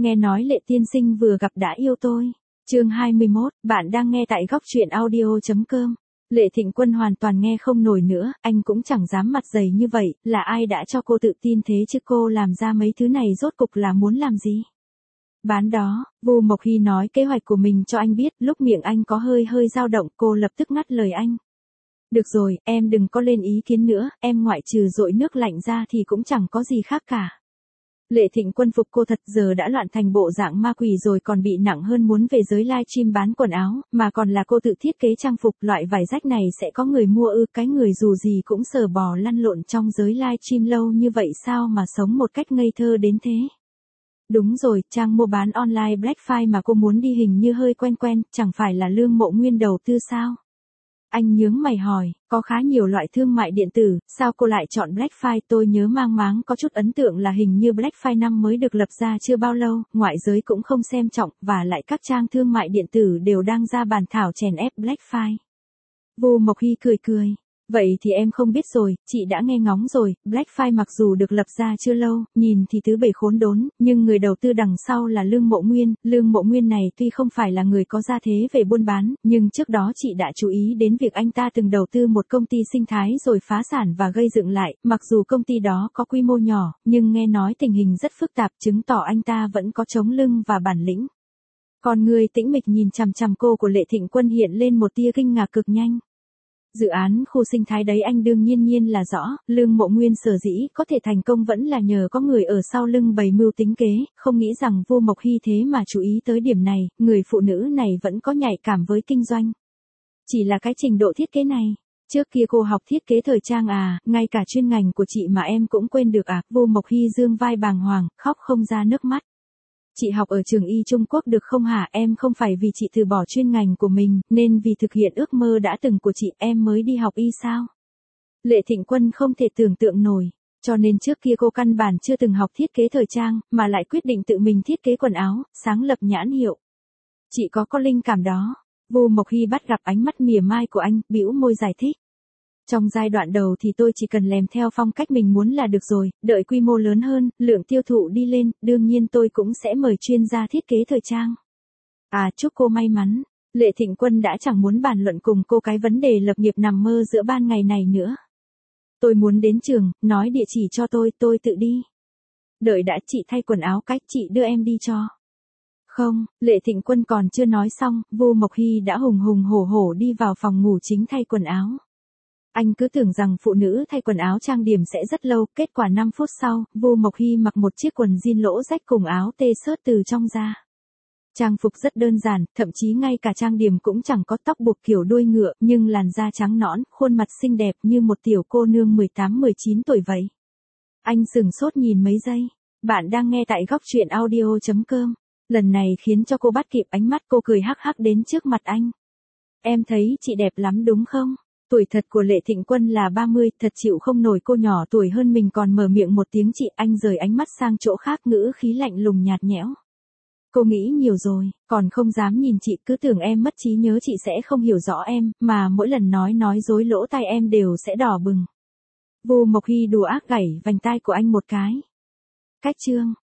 nghe nói Lệ tiên sinh vừa gặp đã yêu tôi. Chương 21, bạn đang nghe tại góc truyện audio.com. Lệ Thịnh Quân hoàn toàn nghe không nổi nữa, anh cũng chẳng dám mặt dày như vậy, là ai đã cho cô tự tin thế chứ, cô làm ra mấy thứ này rốt cục là muốn làm gì? Bán đó, Vu Mộc Hy nói kế hoạch của mình cho anh biết, lúc miệng anh có hơi dao động, cô lập tức ngắt lời anh. Được rồi, em đừng có lên ý kiến nữa, em ngoại trừ dội nước lạnh ra thì cũng chẳng có gì khác cả. Lệ Thịnh Quân phục cô thật, giờ đã loạn thành bộ dạng ma quỷ rồi còn bị nặng hơn muốn về giới livestream bán quần áo, mà còn là cô tự thiết kế trang phục, loại vải rách này sẽ có người mua ư? Cái người dù gì cũng sờ bò lăn lộn trong giới livestream lâu như vậy sao mà sống một cách ngây thơ đến thế? Đúng rồi, trang mua bán online BlackFi mà cô muốn đi hình như hơi quen, chẳng phải là Lương Mộ Nguyên đầu tư sao? Anh nhướng mày hỏi, có khá nhiều loại thương mại điện tử, sao cô lại chọn BlackFi? Tôi nhớ mang máng có chút ấn tượng là hình như BlackFi năm mới được lập ra chưa bao lâu, ngoại giới cũng không xem trọng, và lại các trang thương mại điện tử đều đang ra bàn thảo chèn ép BlackFi. Vu Mộc Hy cười. Vậy thì em không biết rồi, chị đã nghe ngóng rồi, BlackFi mặc dù được lập ra chưa lâu, nhìn thì tứ bề khốn đốn, nhưng người đầu tư đằng sau là Lương Mộ Nguyên này tuy không phải là người có gia thế về buôn bán, nhưng trước đó chị đã chú ý đến việc anh ta từng đầu tư một công ty sinh thái rồi phá sản và gây dựng lại, mặc dù công ty đó có quy mô nhỏ, nhưng nghe nói tình hình rất phức tạp, chứng tỏ anh ta vẫn có chống lưng và bản lĩnh. Còn người tĩnh mịch nhìn chằm chằm cô của Lệ Thịnh Quân hiện lên một tia kinh ngạc cực nhanh. Dự án khu sinh thái đấy anh đương nhiên là rõ, Lương Mộ Nguyên sở dĩ có thể thành công vẫn là nhờ có người ở sau lưng bày mưu tính kế, không nghĩ rằng Vu Mộc Hy thế mà chú ý tới điểm này, người phụ nữ này vẫn có nhạy cảm với kinh doanh. Chỉ là cái trình độ thiết kế này, trước kia cô học thiết kế thời trang à, ngay cả chuyên ngành của chị mà em cũng quên được à? Vu Mộc Hy dương vai bàng hoàng, khóc không ra nước mắt. Chị học ở trường y Trung Quốc được không hả? Em không phải vì chị từ bỏ chuyên ngành của mình, nên vì thực hiện ước mơ đã từng của chị, em mới đi học y sao? Lệ Thịnh Quân không thể tưởng tượng nổi, cho nên trước kia cô căn bản chưa từng học thiết kế thời trang, mà lại quyết định tự mình thiết kế quần áo, sáng lập nhãn hiệu. Chị có linh cảm đó. Vu Mộc Hy bắt gặp ánh mắt mỉa mai của anh, bĩu môi giải thích. Trong giai đoạn đầu thì tôi chỉ cần làm theo phong cách mình muốn là được rồi, đợi quy mô lớn hơn, lượng tiêu thụ đi lên, đương nhiên tôi cũng sẽ mời chuyên gia thiết kế thời trang. À, chúc cô may mắn. Lệ Thịnh Quân đã chẳng muốn bàn luận cùng cô cái vấn đề lập nghiệp nằm mơ giữa ban ngày này nữa. Tôi muốn đến trường, nói địa chỉ cho tôi tự đi. Đợi đã, chị thay quần áo cách, chị đưa em đi cho. Không, Lệ Thịnh Quân còn chưa nói xong, Vu Mộc Hy đã hùng hổ đi vào phòng ngủ chính thay quần áo. Anh cứ tưởng rằng phụ nữ thay quần áo trang điểm sẽ rất lâu, kết quả 5 phút sau, Vu Mộc Hy mặc một chiếc quần jean lỗ rách cùng áo t-shirt từ trong ra. Trang phục rất đơn giản, thậm chí ngay cả trang điểm cũng chẳng có, tóc buộc kiểu đuôi ngựa, nhưng làn da trắng nõn, khuôn mặt xinh đẹp như một tiểu cô nương 18-19 tuổi vậy. Anh sửng sốt nhìn mấy giây. Bạn đang nghe tại góc truyện audio.com. Lần này khiến cho cô bắt kịp ánh mắt, cô cười hắc hắc đến trước mặt anh. Em thấy chị đẹp lắm đúng không? Tuổi thật của Lệ Thịnh Quân là 30, thật chịu không nổi cô nhỏ tuổi hơn mình còn mở miệng một tiếng chị, anh rời ánh mắt sang chỗ khác, ngữ khí lạnh lùng nhạt nhẽo. Cô nghĩ nhiều rồi, còn không dám nhìn chị, cứ tưởng em mất trí nhớ, chị sẽ không hiểu rõ em, mà mỗi lần nói dối lỗ tai em đều sẽ đỏ bừng. Vu Mộc Hy đùa ác gảy vành tai của anh một cái. Cách chương.